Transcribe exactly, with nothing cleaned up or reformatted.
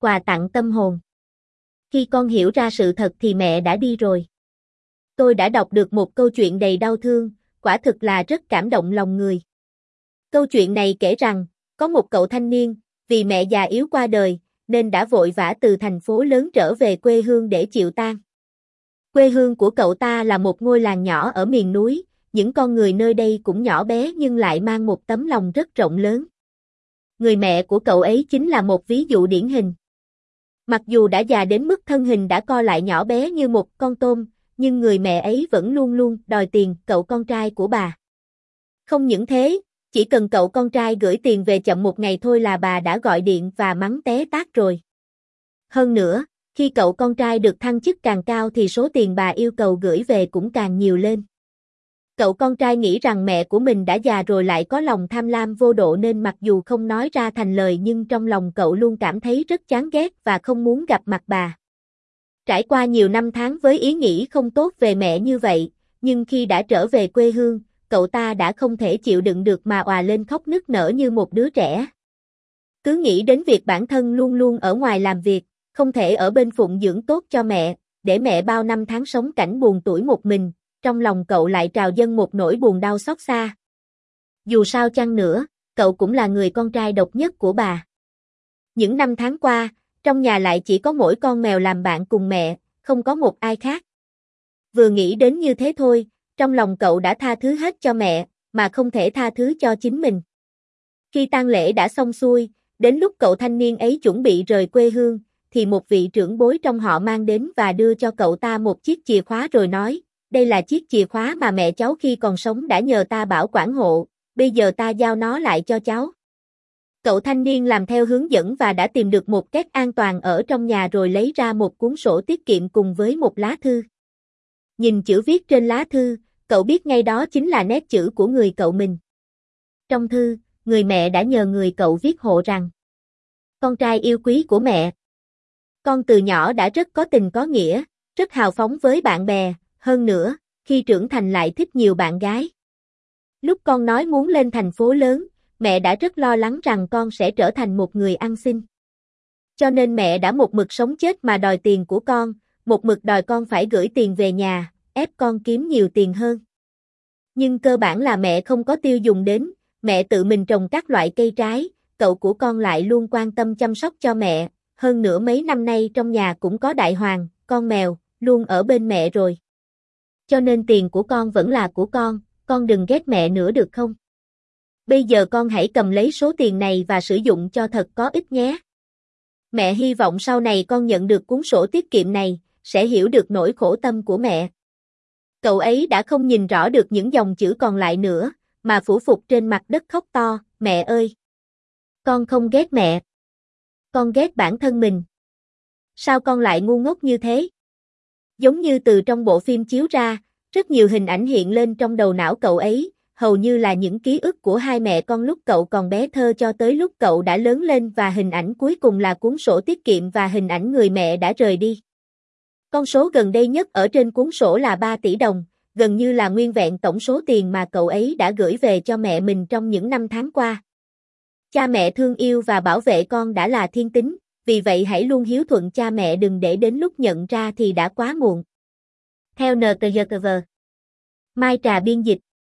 quà tặng tâm hồn. Khi con hiểu ra sự thật thì mẹ đã đi rồi. Tôi đã đọc được một câu chuyện đầy đau thương, quả thực là rất cảm động lòng người. Câu chuyện này kể rằng, có một cậu thanh niên, vì mẹ già yếu qua đời, nên đã vội vã từ thành phố lớn trở về quê hương để chịu tang. Quê hương của cậu ta là một ngôi làng nhỏ ở miền núi, những con người nơi đây cũng nhỏ bé nhưng lại mang một tấm lòng rất rộng lớn. Người mẹ của cậu ấy chính là một ví dụ điển hình. Mặc dù đã già đến mức thân hình đã co lại nhỏ bé như một con tôm, nhưng người mẹ ấy vẫn luôn luôn đòi tiền cậu con trai của bà. Không những thế, chỉ cần cậu con trai gửi tiền về chậm một ngày thôi là bà đã gọi điện và mắng té tát rồi. Hơn nữa, khi cậu con trai được thăng chức càng cao thì số tiền bà yêu cầu gửi về cũng càng nhiều lên. Cậu con trai nghĩ rằng mẹ của mình đã già rồi lại có lòng tham lam vô độ nên mặc dù không nói ra thành lời nhưng trong lòng cậu luôn cảm thấy rất chán ghét và không muốn gặp mặt bà. Trải qua nhiều năm tháng với ý nghĩ không tốt về mẹ như vậy, nhưng khi đã trở về quê hương, cậu ta đã không thể chịu đựng được mà òa lên khóc nức nở như một đứa trẻ. Cứ nghĩ đến việc bản thân luôn luôn ở ngoài làm việc, không thể ở bên phụng dưỡng tốt cho mẹ, để mẹ bao năm tháng sống cảnh buồn tủi một mình, trong lòng cậu lại trào dâng một nỗi buồn đau xót xa. Dù sao chăng nữa, cậu cũng là người con trai độc nhất của bà. Những năm tháng qua, trong nhà lại chỉ có mỗi con mèo làm bạn cùng mẹ, không có một ai khác. Vừa nghĩ đến như thế thôi, trong lòng cậu đã tha thứ hết cho mẹ, mà không thể tha thứ cho chính mình. Khi tang lễ đã xong xuôi, đến lúc cậu thanh niên ấy chuẩn bị rời quê hương, thì một vị trưởng bối trong họ mang đến và đưa cho cậu ta một chiếc chìa khóa rồi nói, đây là chiếc chìa khóa mà mẹ cháu khi còn sống đã nhờ ta bảo quản hộ, bây giờ ta giao nó lại cho cháu. Cậu thanh niên làm theo hướng dẫn và đã tìm được một két an toàn ở trong nhà rồi lấy ra một cuốn sổ tiết kiệm cùng với một lá thư. Nhìn chữ viết trên lá thư, cậu biết ngay đó chính là nét chữ của người cậu mình. Trong thư, người mẹ đã nhờ người cậu viết hộ rằng: Con trai yêu quý của mẹ, con từ nhỏ đã rất có tình có nghĩa, rất hào phóng với bạn bè, hơn nữa, khi trưởng thành lại thích nhiều bạn gái. Lúc con nói muốn lên thành phố lớn, mẹ đã rất lo lắng rằng con sẽ trở thành một người ăn xin. Cho nên mẹ đã một mực sống chết mà đòi tiền của con, một mực đòi con phải gửi tiền về nhà, ép con kiếm nhiều tiền hơn. Nhưng cơ bản là mẹ không có tiêu dùng đến, mẹ tự mình trồng các loại cây trái, cậu của con lại luôn quan tâm chăm sóc cho mẹ, hơn nữa mấy năm nay trong nhà cũng có Đại Hoàng, con mèo, luôn ở bên mẹ rồi. Cho nên tiền của con vẫn là của con, con đừng ghét mẹ nữa được không? Bây giờ con hãy cầm lấy số tiền này và sử dụng cho thật có ích nhé. Mẹ hy vọng sau này con nhận được cuốn sổ tiết kiệm này, sẽ hiểu được nỗi khổ tâm của mẹ. Cậu ấy đã không nhìn rõ được những dòng chữ còn lại nữa, mà phủ phục trên mặt đất khóc to, mẹ ơi! Con không ghét mẹ. Con ghét bản thân mình. Sao con lại ngu ngốc như thế? Giống như từ trong bộ phim chiếu ra, rất nhiều hình ảnh hiện lên trong đầu não cậu ấy, hầu như là những ký ức của hai mẹ con lúc cậu còn bé thơ cho tới lúc cậu đã lớn lên và hình ảnh cuối cùng là cuốn sổ tiết kiệm và hình ảnh người mẹ đã rời đi. Con số gần đây nhất ở trên cuốn sổ là ba tỷ đồng, gần như là nguyên vẹn tổng số tiền mà cậu ấy đã gửi về cho mẹ mình trong những năm tháng qua. Cha mẹ thương yêu và bảo vệ con đã là thiên tính, vì vậy hãy luôn hiếu thuận cha mẹ, đừng để đến lúc nhận ra thì đã quá muộn. Theo en tê giê tê vê. Mai Trà biên dịch.